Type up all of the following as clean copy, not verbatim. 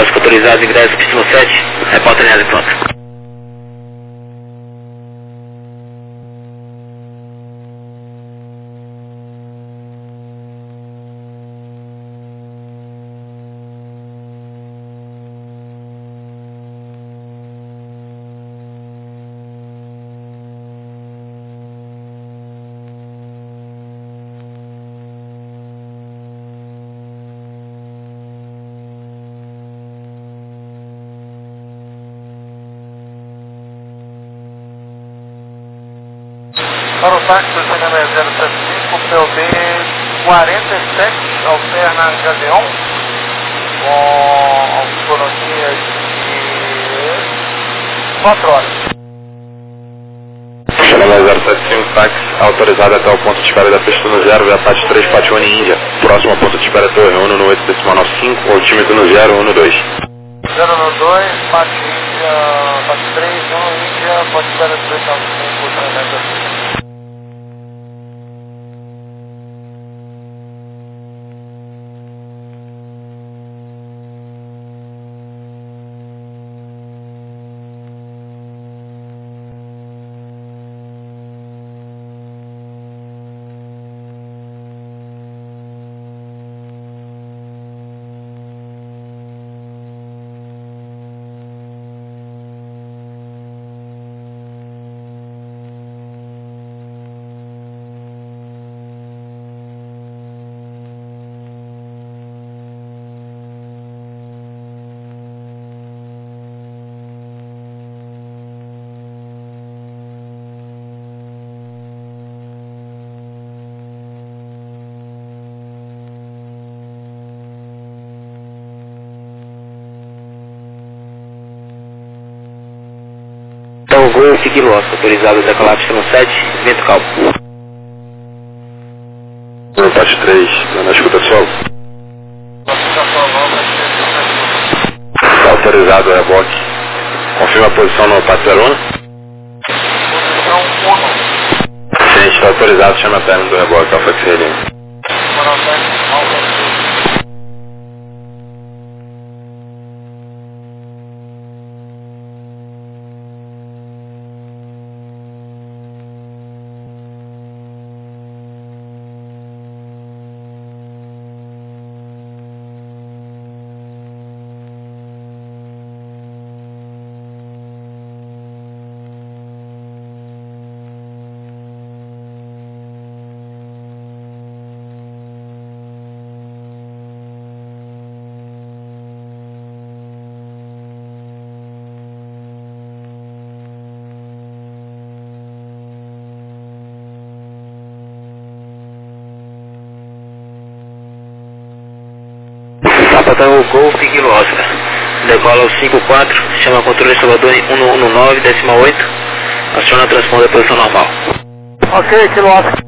Oscar autorizado, ingresso, pista 7, repórter linhagem pronto. Para o táxi do cinema 075, POB 47, alterna Gadeon, com autonomia de 4 horas. Cinema 075, táxi autorizado até o ponto de espera da pista no 0, Versace 3, Patione Índia. Próximo ao ponto de espera Torre 1 no 8,95, altímetro no 012. 012, Pati Índia, Pati 3, 1 Índia, pode espera 395, treinamento. Então, Golf Kilo Oscar autorizado, decolar pista 7, vento calmo. Pati 3, na escuta solo. Está autorizado o reboque. Confirma a posição no Paterona. Posição 1. Sim, está autorizado, chama a perna do reboque, Alfa Xerino. Sapatão Golf Kilo Oscar. Decola o 54, chama controle Salvador 119, 8, aciona a transponder a posição normal. Ok, Kilo Oscar.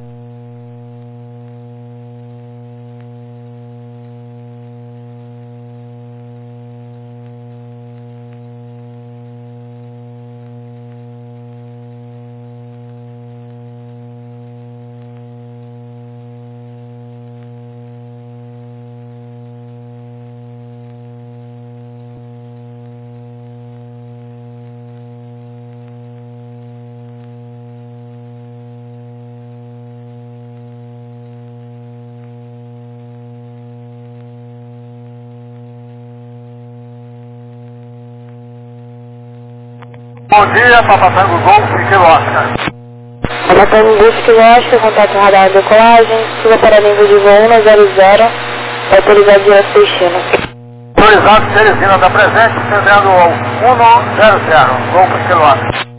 Bom dia, Papatango Golf Kilo Oscar. Papatango Golf Kilo Oscar, contato radar de decolagem, siga para nível de voo 100, autorizado direto destino. Autorizado Teresina da presente, estendendo ao 100, Golf Kilo Oscar.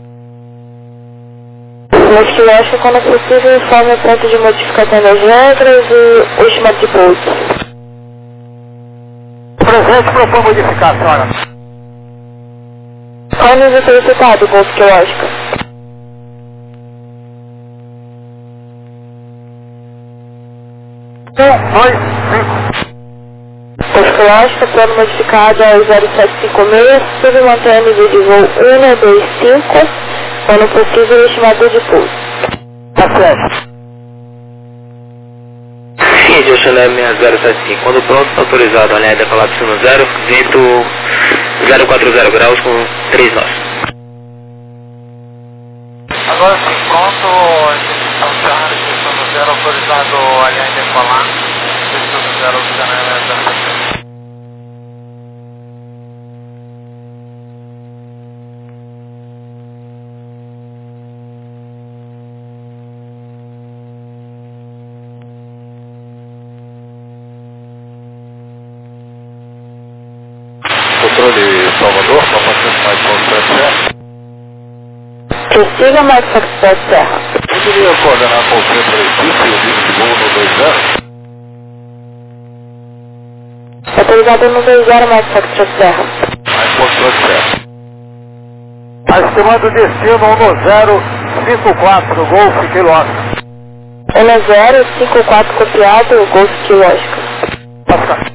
Mas Kilo Oscar, quando possível, informe o ponto de modificação das regras e o estimado de pouso. Presente propõe modificar, senhora. Qual o nível solicitado, Golf Kilo Oscar? Golf Kilo Oscar, plano modificado ao 0756, submantém o nível de voo 125, quando possível, o estimador de pouso. Tá certo. Índia Chanel 6075. Quando pronto, está autorizado. Alinhar e decolar piscina 0, vento 040 graus com 3 nós. Agora sim, pronto, a gente está encerrando a questão do 0, autorizado a alinhar e decolar. Questão do 0, Chanel 6075. Controle Salvador, paciente mais Foxtrot Serra. Prossiga mais Foxtrot Serra. Poderia coordenar com o centro da equipe o nível de voo no 20? Autorizado no 20 mais Foxtrot Serra. Mais Foxtrot Serra. Estimando destino 1054, Golf Kilo Oscar. 1054 copiado, Golf Kilo Oscar. Oscar.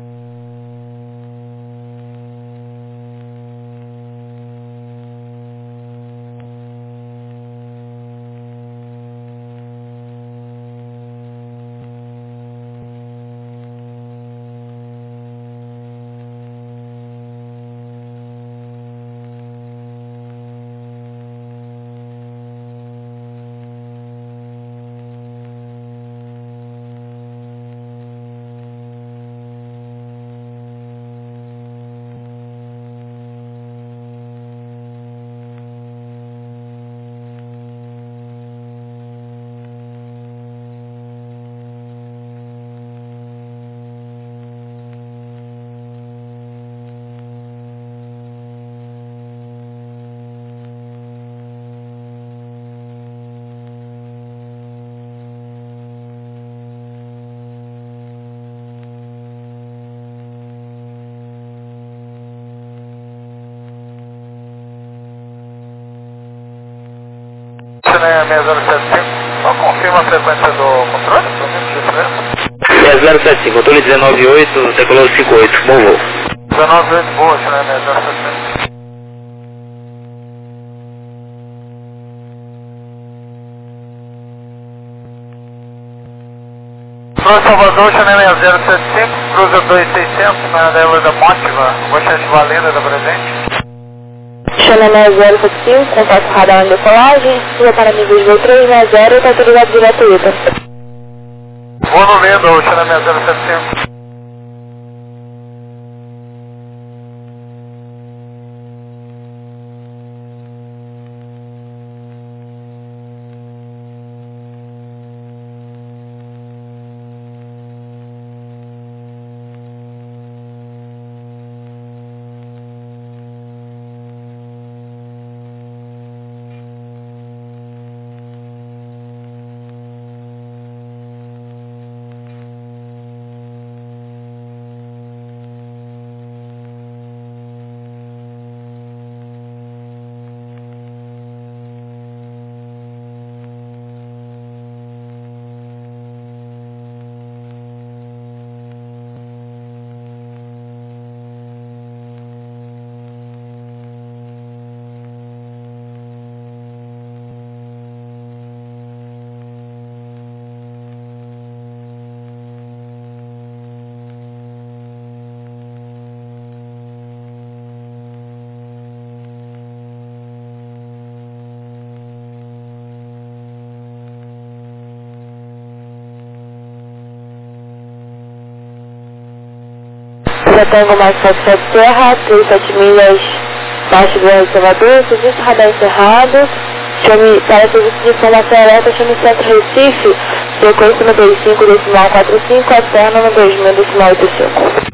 Chanel 6075, só confirma a frequência do controle, por mim, de 6075, controle 198, decolou 58, bom voo. 198, boa, Chanel 6075. Pro Salvador, Chanel 6075, cruza 2600 na Dela da Mótiva, Bochete Valenda da Presente. Chanel 075, contato radar em decolagem, siga para nível de voo 360, está autorizado de gratuita. Vou no Lindo, Chanel 075. Tango mais Foxtrot Serra, 37 milhas baixo do Salvador, serviço radar encerrado. Chame para serviço de informação alerta, chame Centro Recife, frequência no 25.45, alterna no 2000.85.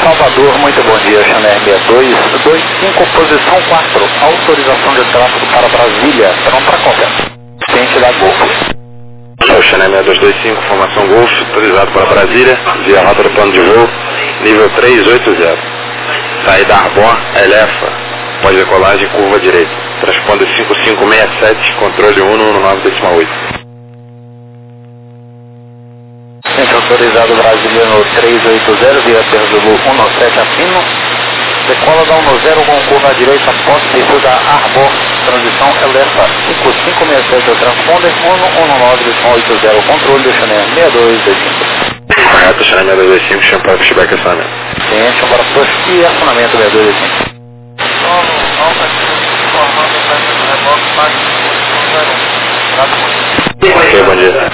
Salvador, muito bom dia, Channel 6225, posição 4, autorização de tráfego para Brasília, pronto para qualquer. Ciente da Golf. O Channel 6225, formação Golf, autorizado para Brasília, via rota do plano de voo, nível 380. Saída Arbor, Elefa, pós-decolagem, curva direita. Transponder 5567, controle 119,8. Ciente autorizado Brasília no 380, via Perzulu 17 Afino. Decola da 10 com curva direita, pós-descida da Arbor, transição Elefa 5567, transponder 119,80, controle do Channel 6225. Correto, Channel 6225, chama para feedback e acionamento. Ciente, para push e acionamento 6225. Ok, bom dia.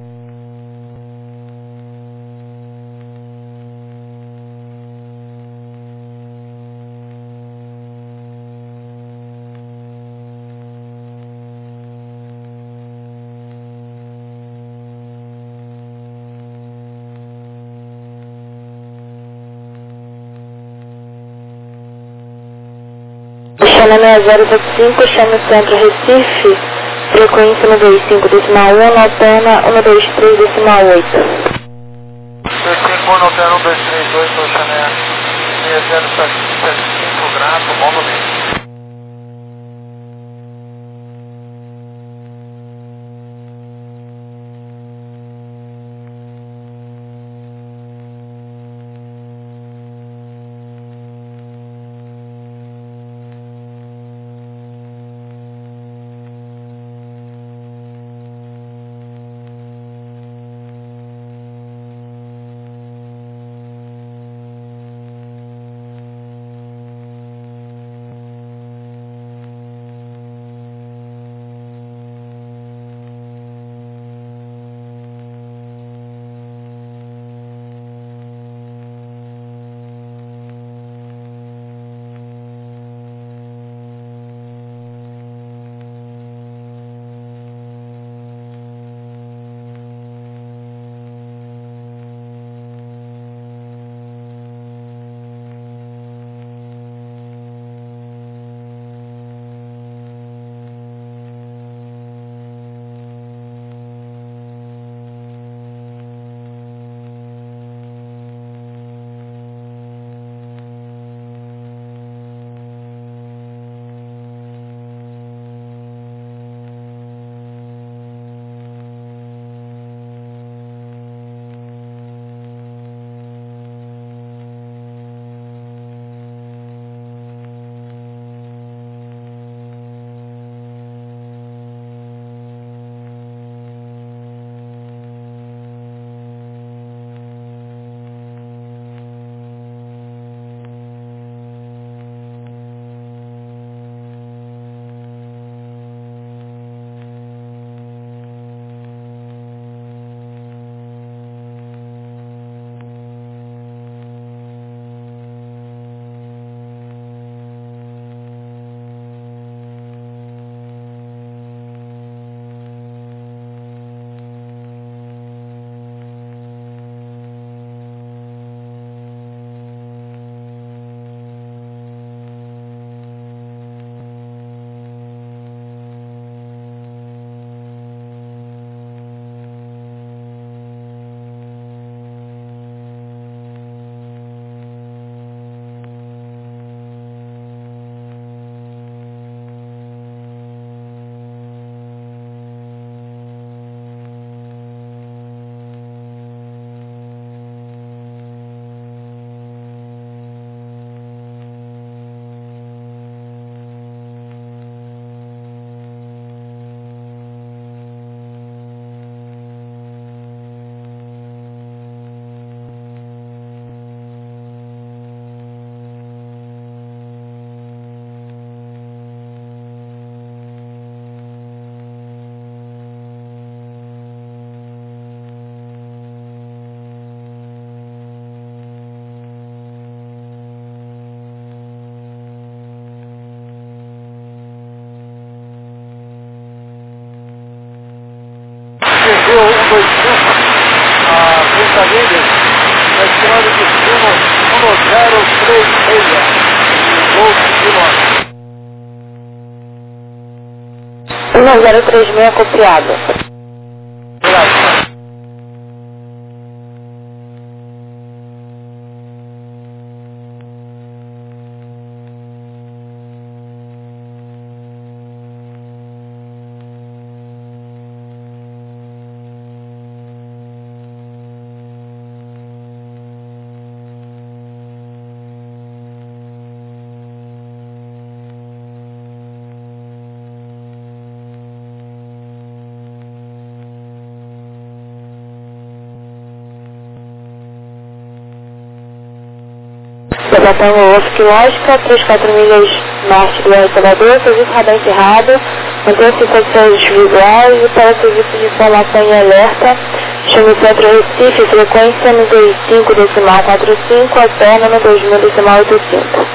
Chama 6075, chama o Centro Recife, frequência 125,1, Altana 123,8. 25 Altana 1232, sou Channel 6075, grato, bom domingo. 1036 copiado. Debatando Wolf Lógica, 34 milhas norte do El Salvador, serviço radar encerrado, mantém-se condições visuais e para serviço de informação e alerta, chame Centro Recife, frequência no 25.45, alterna no 2000.85.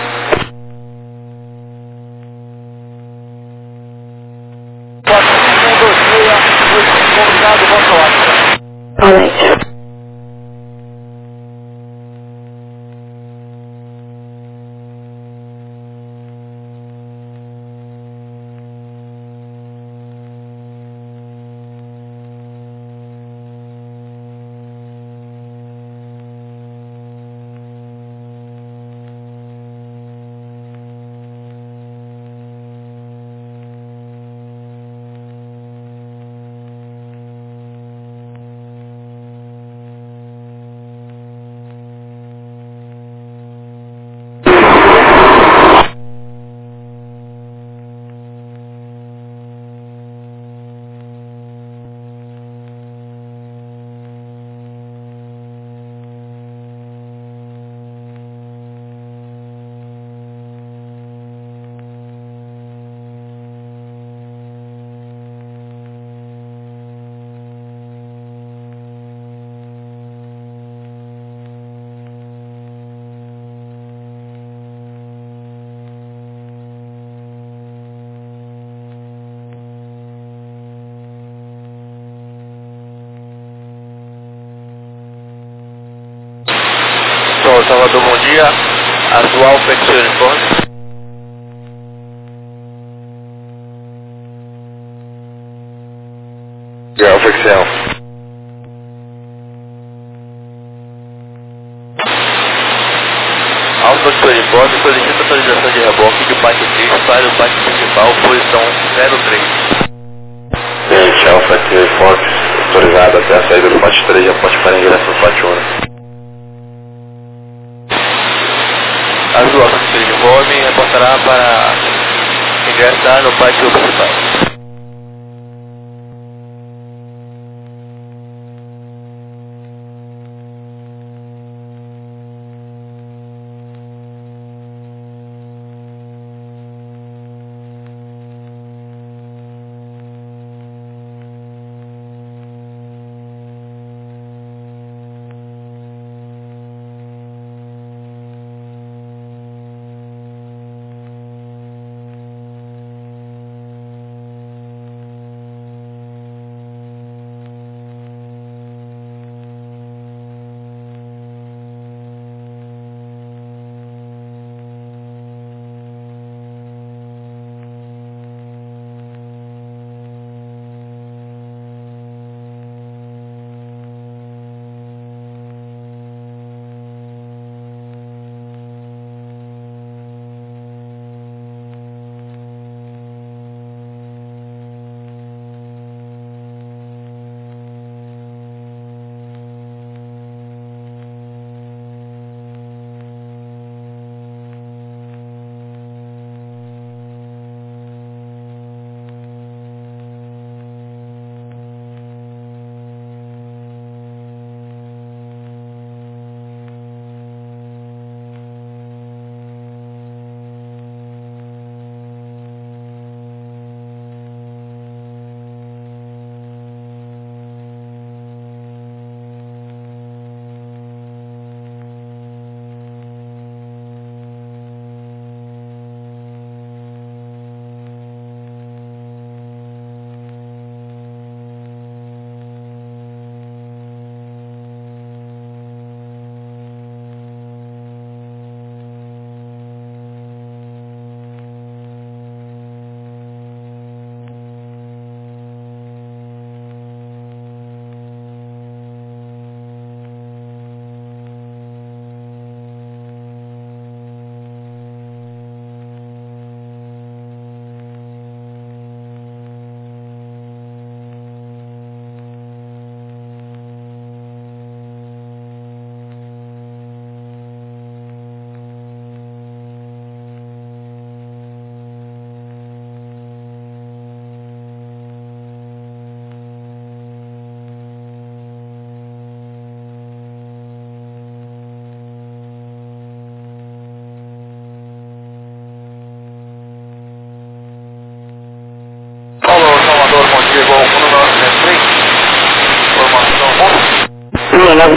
Valente. Salvador, bom dia. Atual Pexel Uniforme. Alfa Excel. Alfa Pexel Uniforme, solicita atualização de reboque de pátio 3 para o pátio principal, posição 03. Gente, Alfa Excel Fox, autorizado até a saída do pátio 3 e a ponte para ingresso no pátio 1. Azul Alfa Pexel Uniforme reportará para ingressar no pátio principal.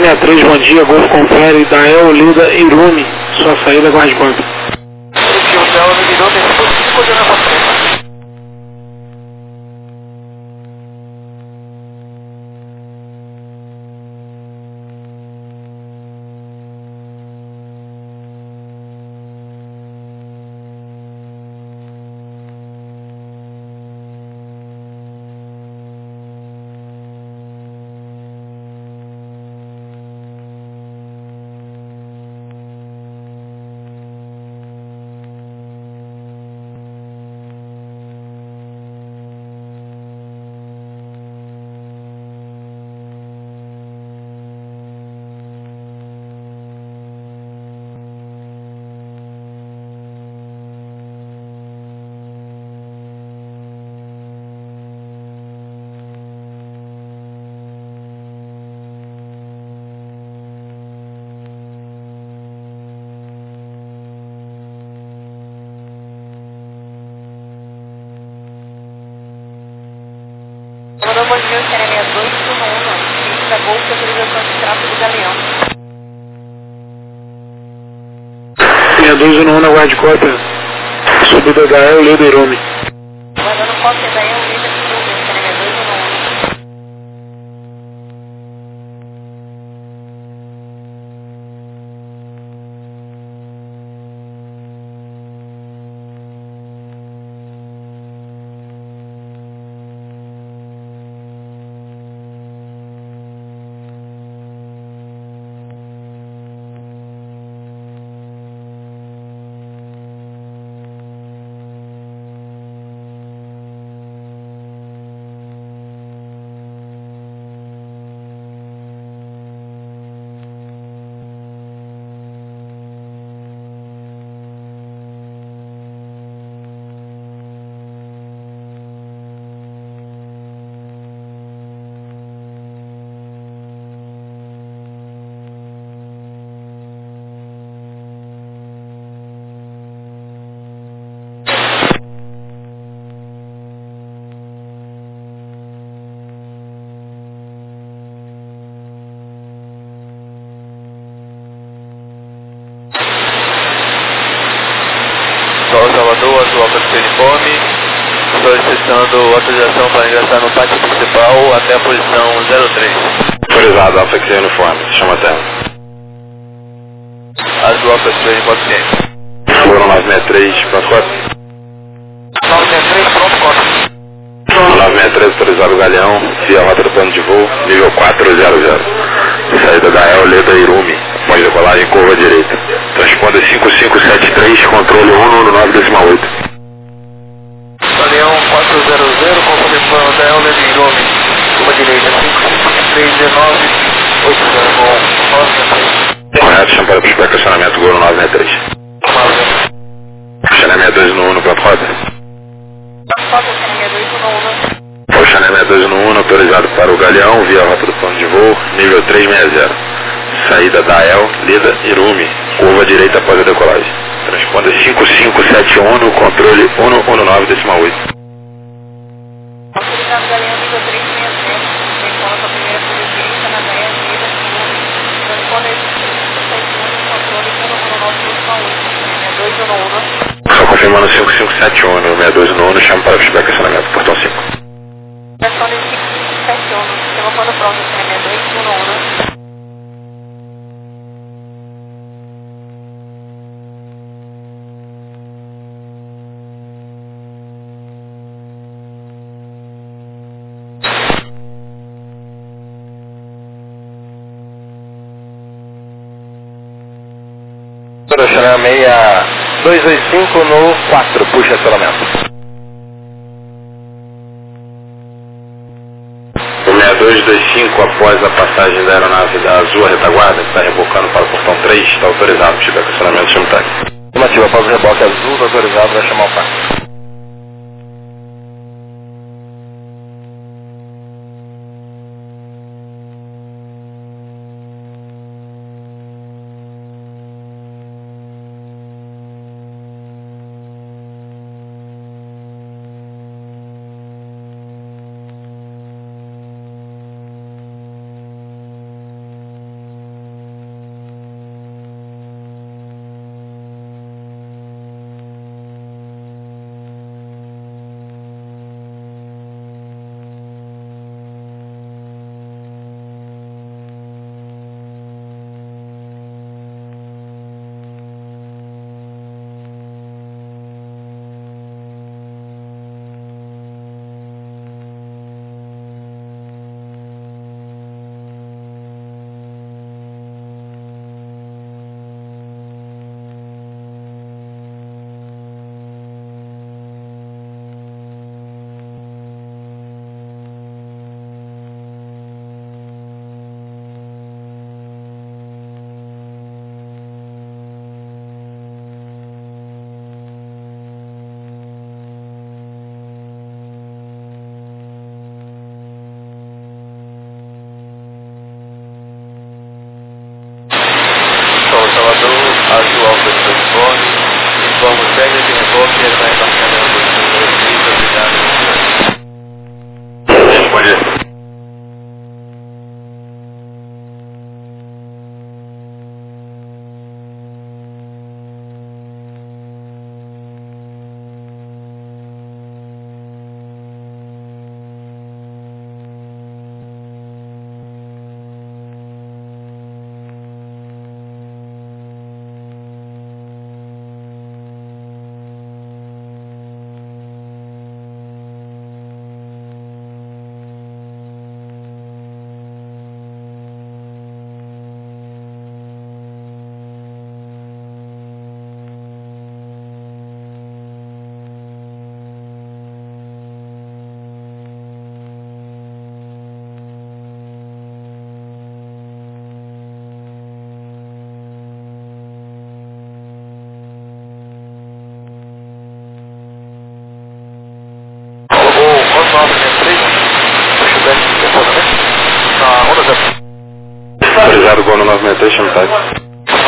63, bom dia, Golfo confere, Dael, Lida, Irume, sua saída, guarde quanto? Esse hotel me ligou, tem que poder na frente. Mandou bom dia, será 62, turno 1, pista Golfo, autorização de tráfego do Galeão. 62 no 1 na guarde cópia, subida Dael, Lida, Irume. Mandando cópia da Dael, Lida, Irume, será 62 no 1. Salvador, atual para o uniforme, solicitando autorização para ingressar no pátio principal até a posição 03. Autorizado, Alfa XC uniforme, chama terra. Atual para o uniforme. Foram 963, pronto, 4. 963, pronto, 4. 963, autorizado Galeão, via rota do plano de voo, nível 400. Saída da El, Leda, Irume, após decolagem, curva direita. Transponder 5573, controle 119,8. Galeão 400, conforme plano da El, Leda, Irume, curva direita, 5539, 80963. Correto, chama para o estacionamento, Goro 963. Chanel 62 no 1, pronto, roda. Cópia, será 62 no 1. O Chanel 62 no 1, autorizado para o Galeão, via rota do plano de voo, nível 360. Saída da El, Lida, Irume, curva direita após a decolagem. Transponder 5571 no controle 119,8. Autorizado Galeão, nível 360, decola para a primeira curva direita, na Dael, Lida, Irume, transponder 5571 no controle 119,8, 62 no 1. Só confirmando 5571 no 62 no 1, chama para o estacionamento, portão 5. Transponder 5571, sistema plano pronto, será 62 no 1. Chanel 6225 no 4, puxa acionamento. O 6225, após a passagem da aeronave da Azul retaguarda, que está rebocando para o portão 3, está autorizado, se tiver acionamento simultâneo. Afirmativo, após o reboque azul, autorizado, vai chamar o carro. Polo 963, chama táxi.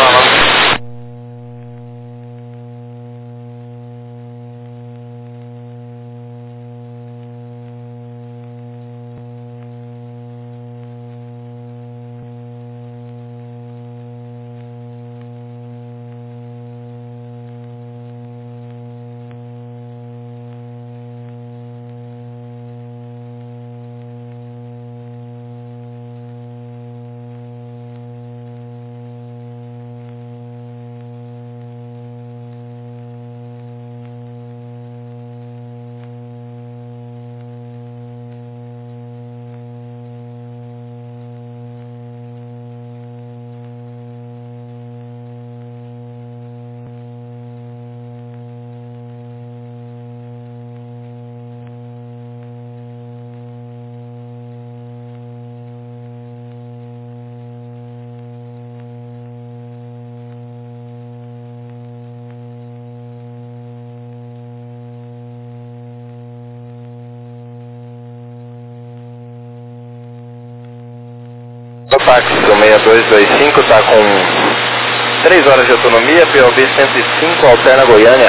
O táxi do 6225 está com 3 horas de autonomia, POB 105, alterna Goiânia.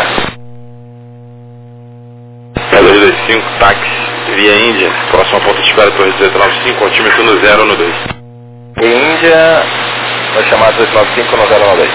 6225, táxi, via Índia, próximo ao ponto de espera, Torre 1895, altímetro no 0 no 2. E Índia, vai chamar 1895 no 092.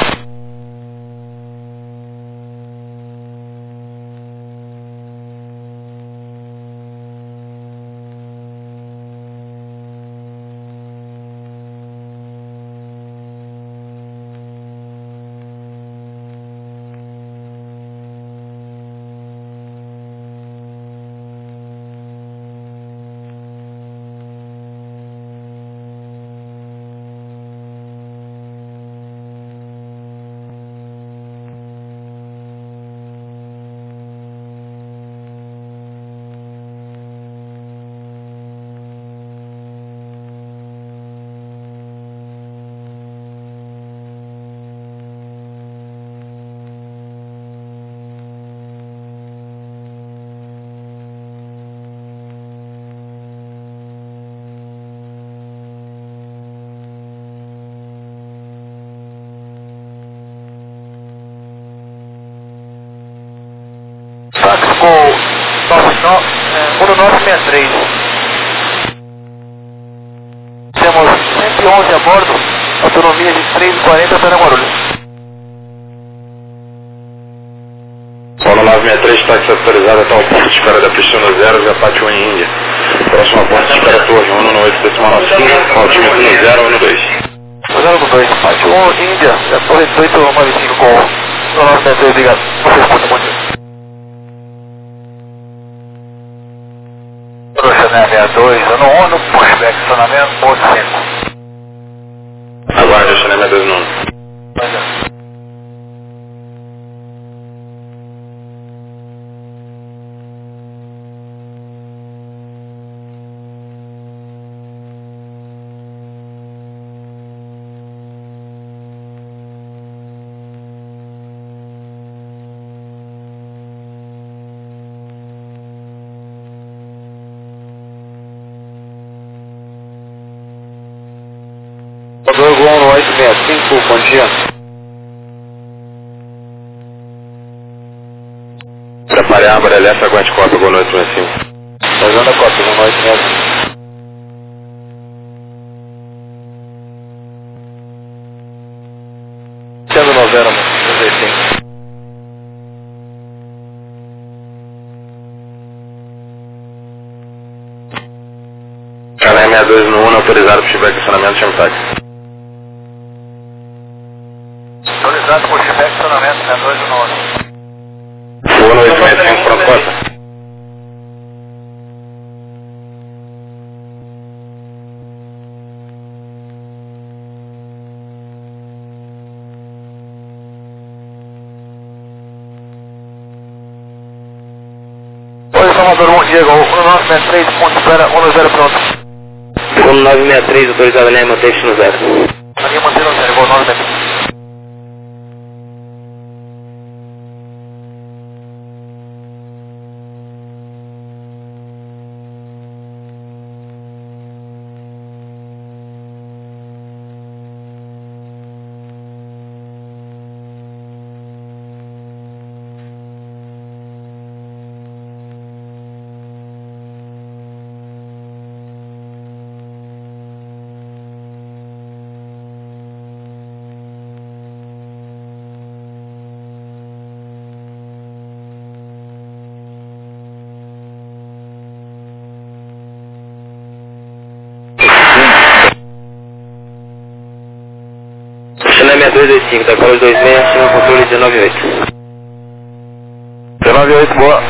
Táxi com 1963. Temos 111 a bordo, autonomia de 3,40 para Guarulhos. Polo 963, táxi autorizado até o ponto de espera da pista no 0, via Pátio em Índia. Próximo ao ponto de espera, Torre 198,95, altímetro no 0 no 2. 092, Pátio 1, Índia, a Torre 1895 com o 963, obrigado. Vocês muito muito. Chané 62, ano 1, no pushback, estacionamento, ponto 5. Aguarde, Chané 62 no 1. Motor Gol no 865, bom dia. Prepare a aba, LF, aguente cópia, Gol no 865. Fazendo a cópia, Gol no 865. Sendo no 0, 35. Chané 62 no 1, autorizado, pushback, estacionamento, chama táxi. Autorizado, pushback, estacionamento, 62 no 1. Gol no 865, pronto, cota. Oi, Salvador, bom dia, Gol 1963, ponto de espera, 1-0, pronto. Gol 963, autorizado a linha manteve-se no 0. A linha mantém no 0, Gol 963. 6225, decola 26, chama controle 198. 198, boa.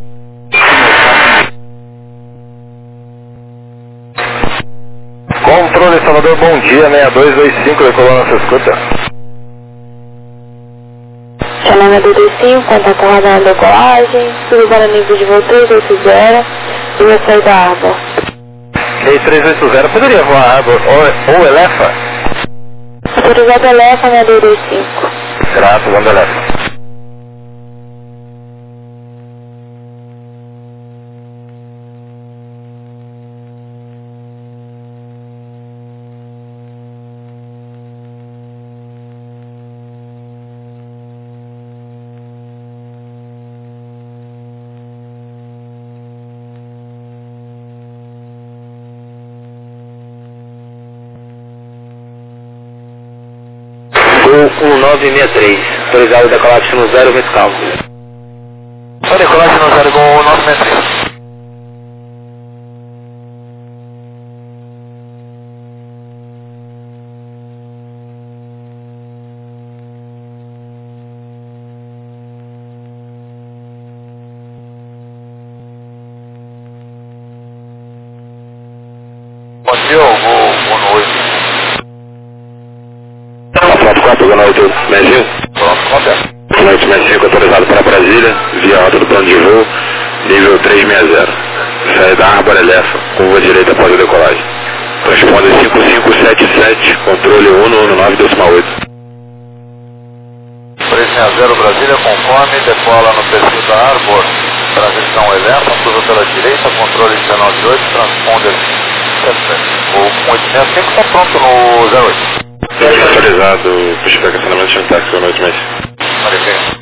Controle Salvador, bom dia, 6225, decolou nossa escuta. Chama 225, contato radar na decolagem, subida no nível de voo 380 e vai sair da Arbor. Rei 380, poderia voar a Arbor ou Elefa? Autorizado Elefa na 225. Graças, vamos Elefa. Gol 1963, autorizado decolagem no 0, vento calmo. Só decolagem no 0 com 963. Bom dia, Gol 8. 4, Gol 8, Mezinho. Pronto, contento. Gol 8, Mezinho, autorizado para Brasília, via rota do plano de voo, nível 360. Saída Arbor Elefa, curva direita após a decolagem. Responde 5577, controle 119,8. 360 Brasília, conforme, decola no perfil da Arbor, transição Elefa, curva pela direita, controle 198, transponder 77. O 185 está pronto no 08. Autorizado, puxa para cancelamento de táxi, Gol 8, Mezinho. Maravilha.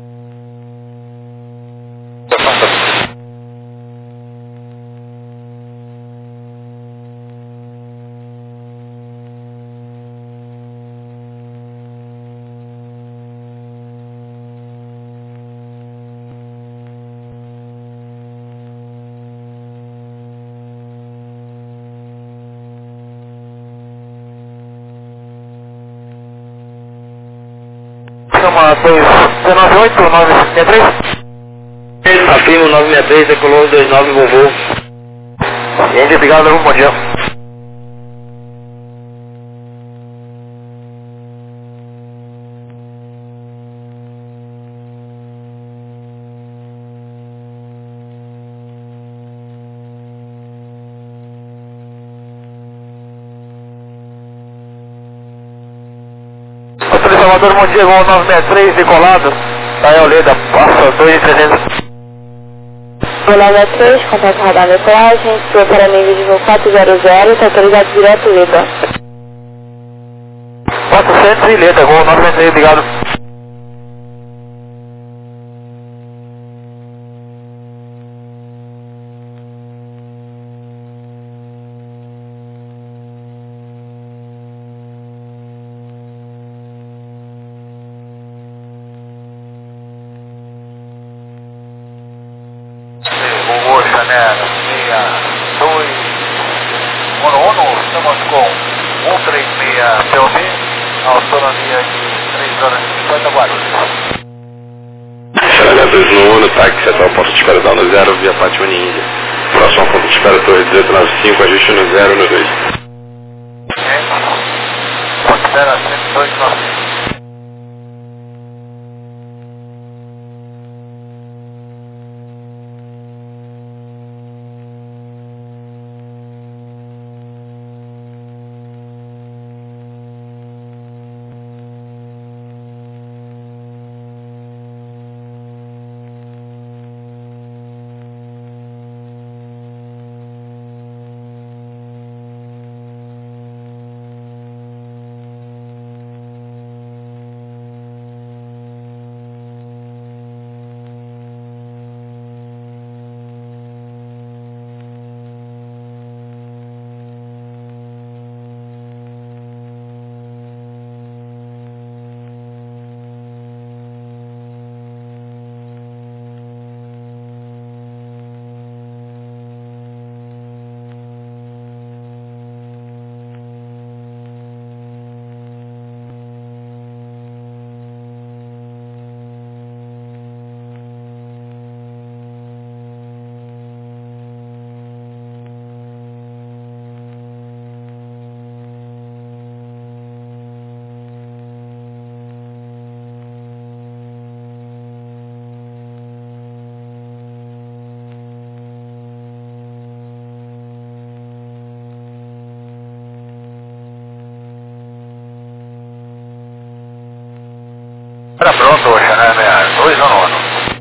Chama 298, 963. Afirmo 963, decolou 29, bom voo. Gente, obrigado, bom dia. Salvador, bom dia, Gol 963, decolado, da Eoleda, passa 2.300. Gol 93, contato radar na decolagem, sua para nível de voo 400, está autorizado direto Leda. 400 e Leda, Gol 963, obrigado. Chanel 62 estamos com 136 POB, autonomia de 3 horas e 50 Guarulhos. Chanel 2 táxi até o ponto de espera da 0, via Fátima Ninja. Próximo ponto de espera, torre 1895, ajuste no 0 no 2. Ponto de espera 10295. Era pronto, Xané 6211.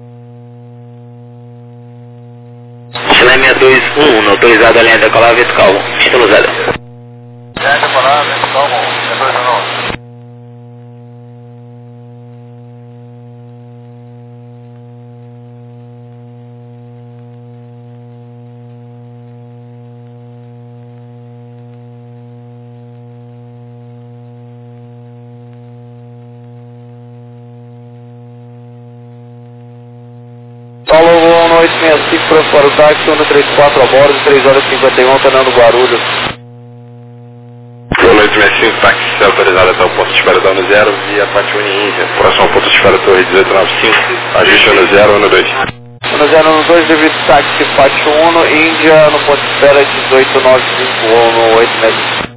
Chile 6211, autorizado a linha decolar vertical, título 0. Linha decolar vertical, 6211. Paulo 1865 para o táxi, 134 a bordo, 3 horas e 51, Fernando Guarulhos. 1865, táxi autorizado até o ponto de espera da 10, via Patione Índia. Próximo ao ponto de espera Torre 1895, ajuste no 012. 1012, devido táxi Pátio 1, Índia, no ponto de espera 1895 ou no 866.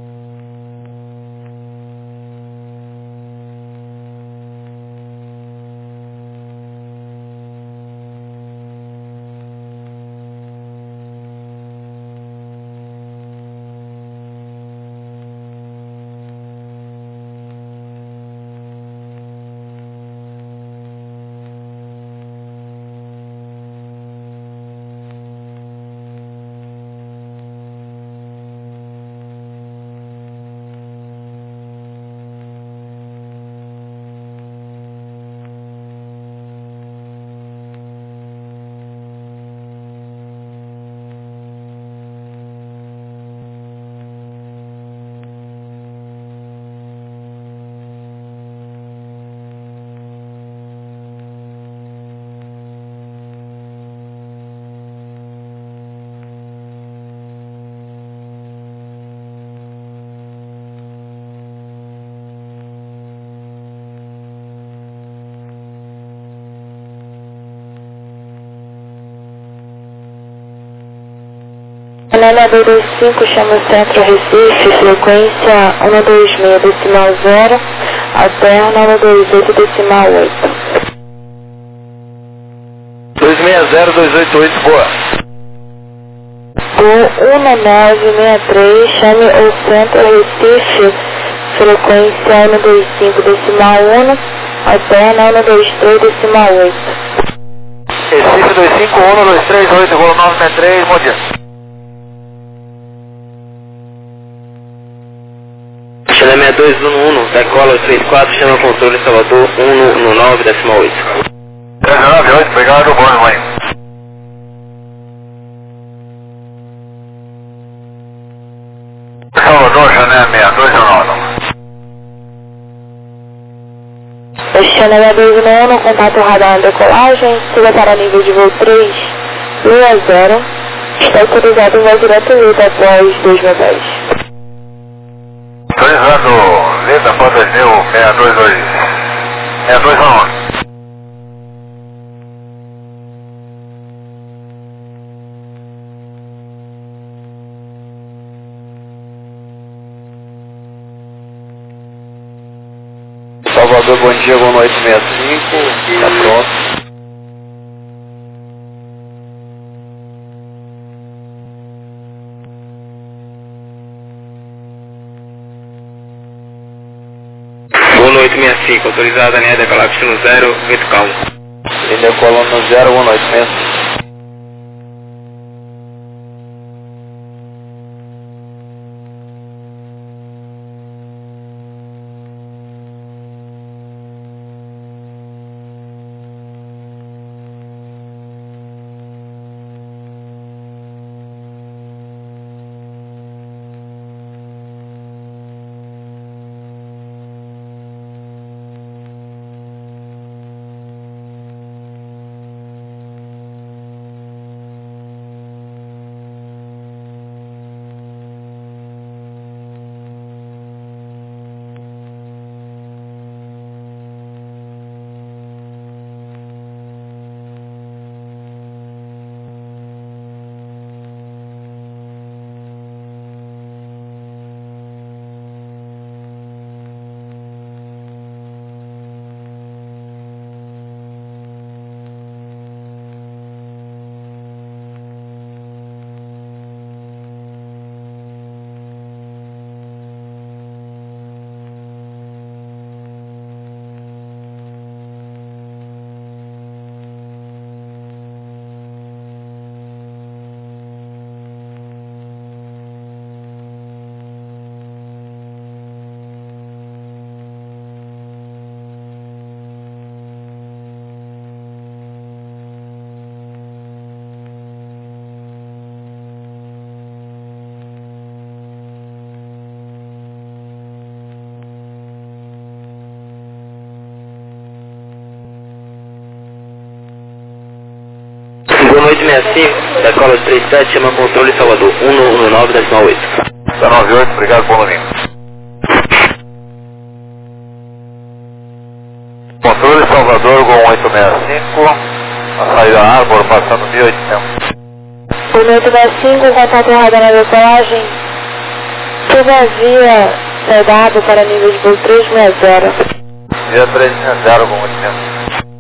Canela 225, chama o Centro Recife, frequência 126 decimal 0 até 928 decimal 8. 260288, boa. Do 1963, chame o Centro Recife, frequência 125 decimal 1 até 923 decimal 8. Recife 251238, voo 963, bom dia. Chile 6211, decola 34, chama controle Salvador 119 decimal 8. 398, obrigado, boa noite. Salvador, Jané 6219. Chanel 211, contato radar na decolagem, siga para nível de voo 3, Lua 0, está autorizado em voo direto Lita após 2010. Autorizado, Lita após 6211. Salvador, bom dia, voo 865, está pronto. Voo 865, autorizado a linha decolar no 0, vertical. Ele decola no 0, 1865. 165, da cola 37, chama controle Salvador, 119,8. 98, obrigado, bom domingo. Controle Salvador, Gol 865, a saída Arbor, passando 1800. 1865, contato errado na decolagem. Todavia, saída Arbor para nível de voo 360. Via 360, Gol 800.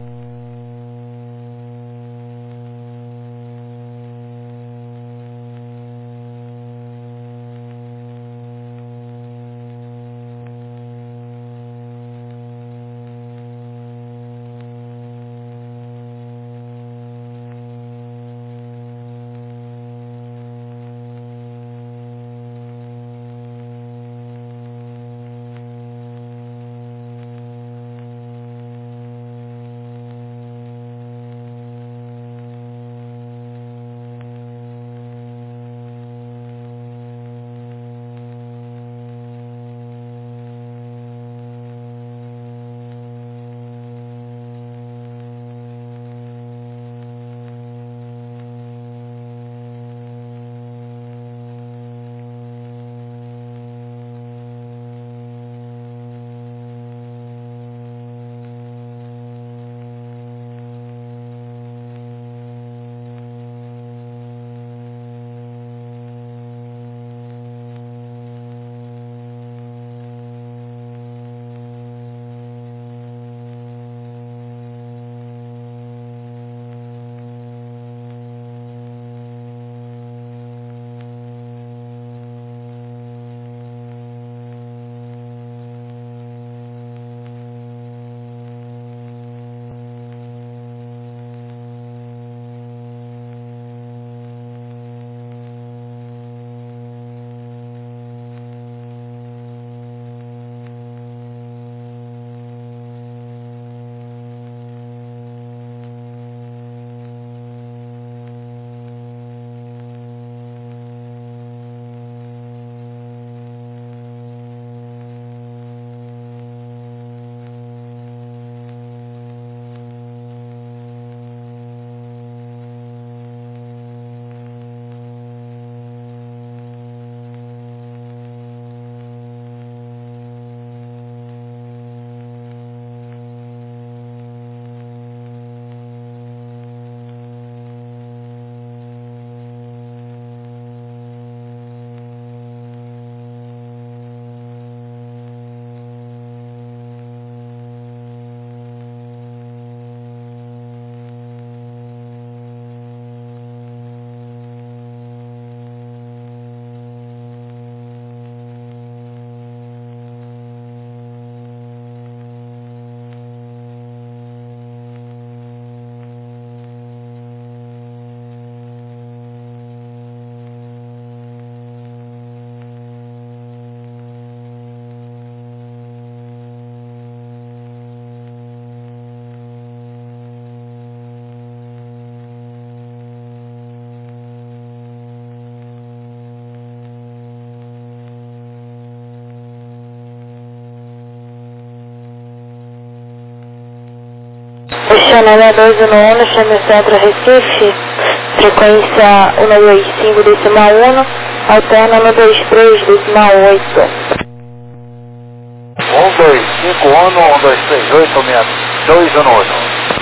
Chanel 211, chame Centro Recife, frequência 125,1, alterna no 23,8. 1251, 1238, 218.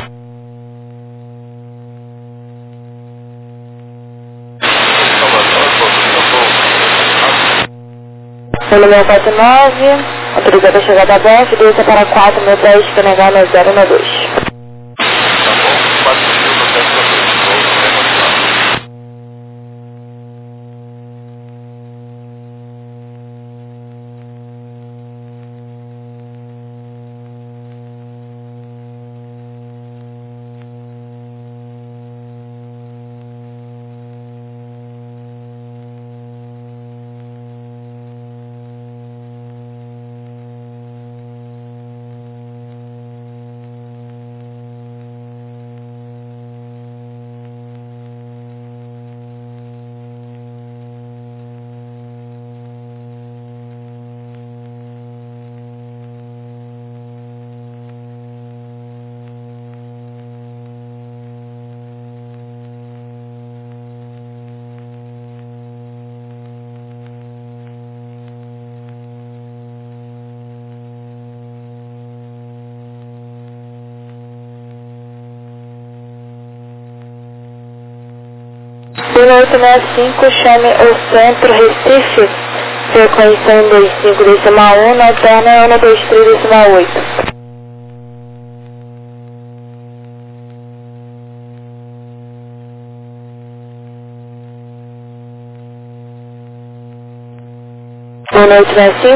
Pelo 649, autorizada a chegada aberta, desça para 4.10, Senegal 012. 1865, chame o centro Recife, frequência 125,1, na alterna 123,8. Boa noite,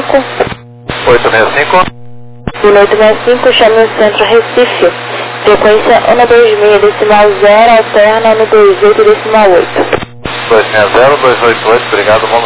865. 1865, chame o centro Recife, frequência 126,0, alterna 128,8. 260, 288, obrigado, vamos.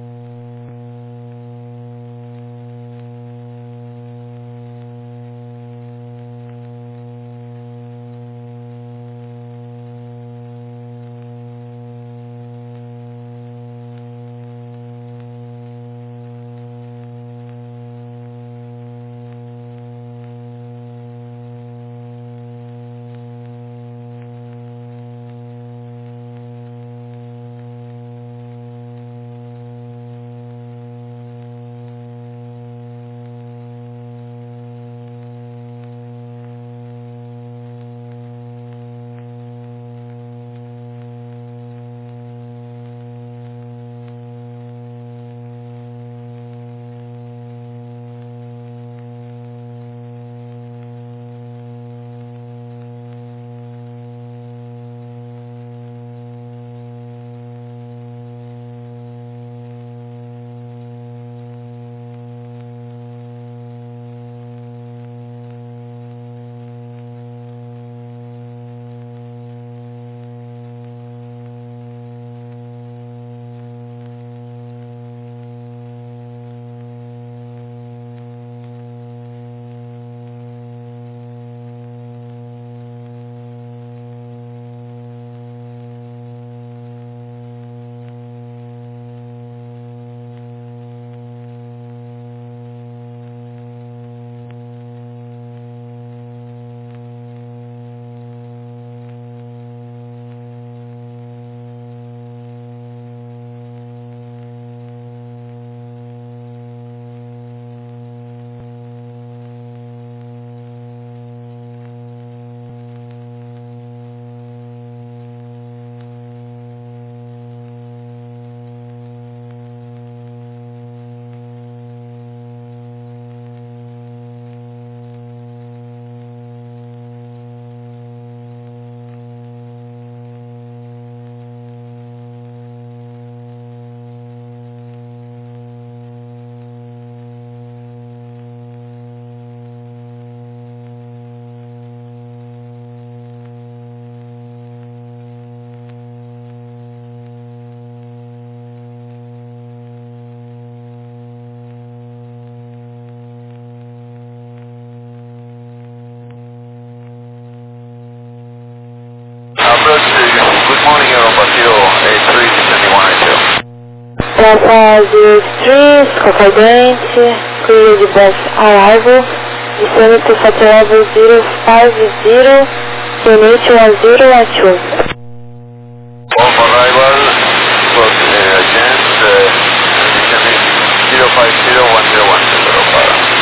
Good morning, Europa Kilo 832182. Delta 03, Cocodente, clear the bus arrival, descending to Flight level 050, unit 1012. Off arrival, agent, descending 0501010, Europa.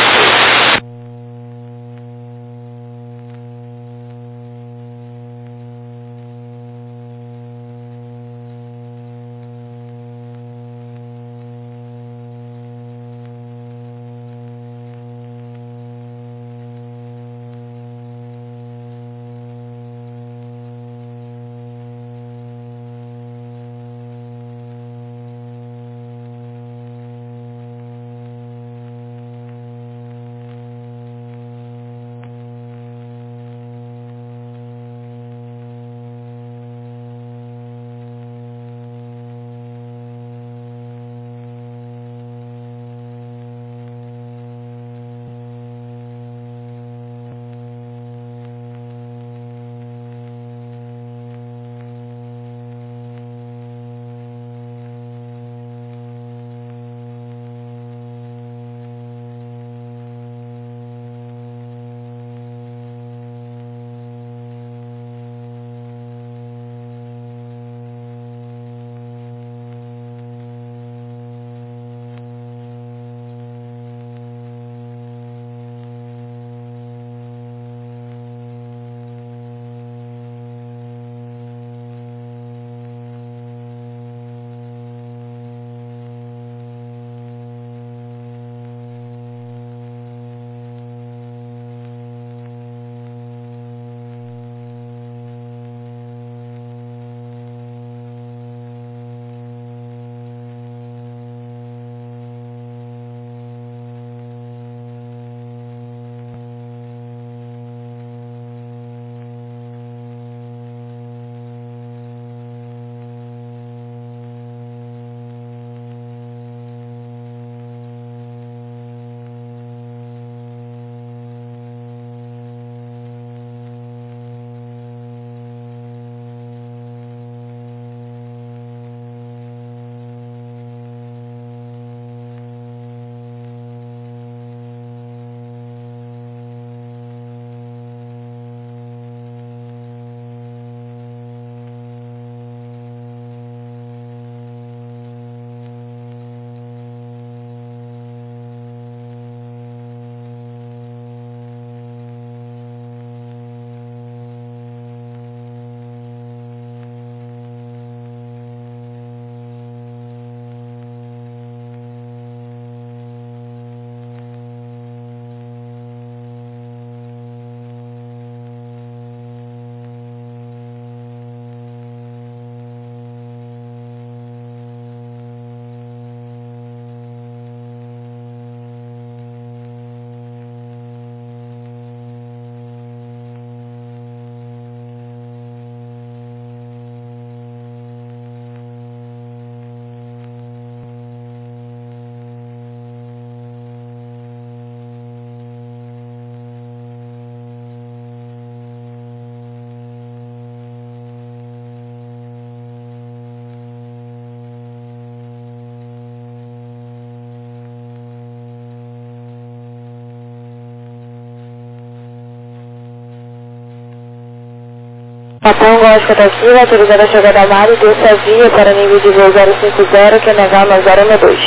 Natal Golf Taquila, autorizada a chegada a mar e desça a via para nível de voo 050, que é naval 9012.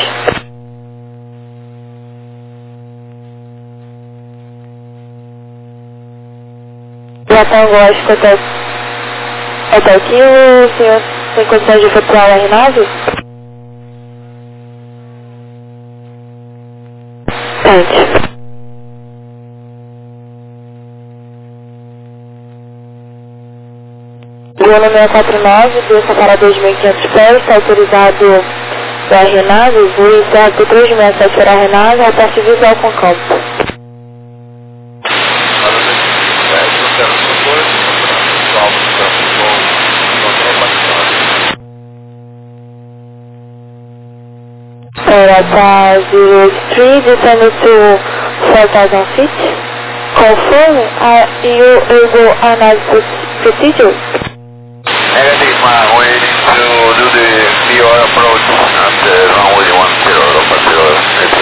Natal Golf Taquila, o senhor tem condições de efetuar a aeronave? Tente. Voo 649, desça para 2.500 pés, está autorizado a aeronave, voo encerra por 367 para a aeronave, a parte visual com campo. Tá 03, descendo to 4,000 feet. Confirm, you able analysis procedure? Negative, we need to do the VOR approach at runway 10, Alpha 0.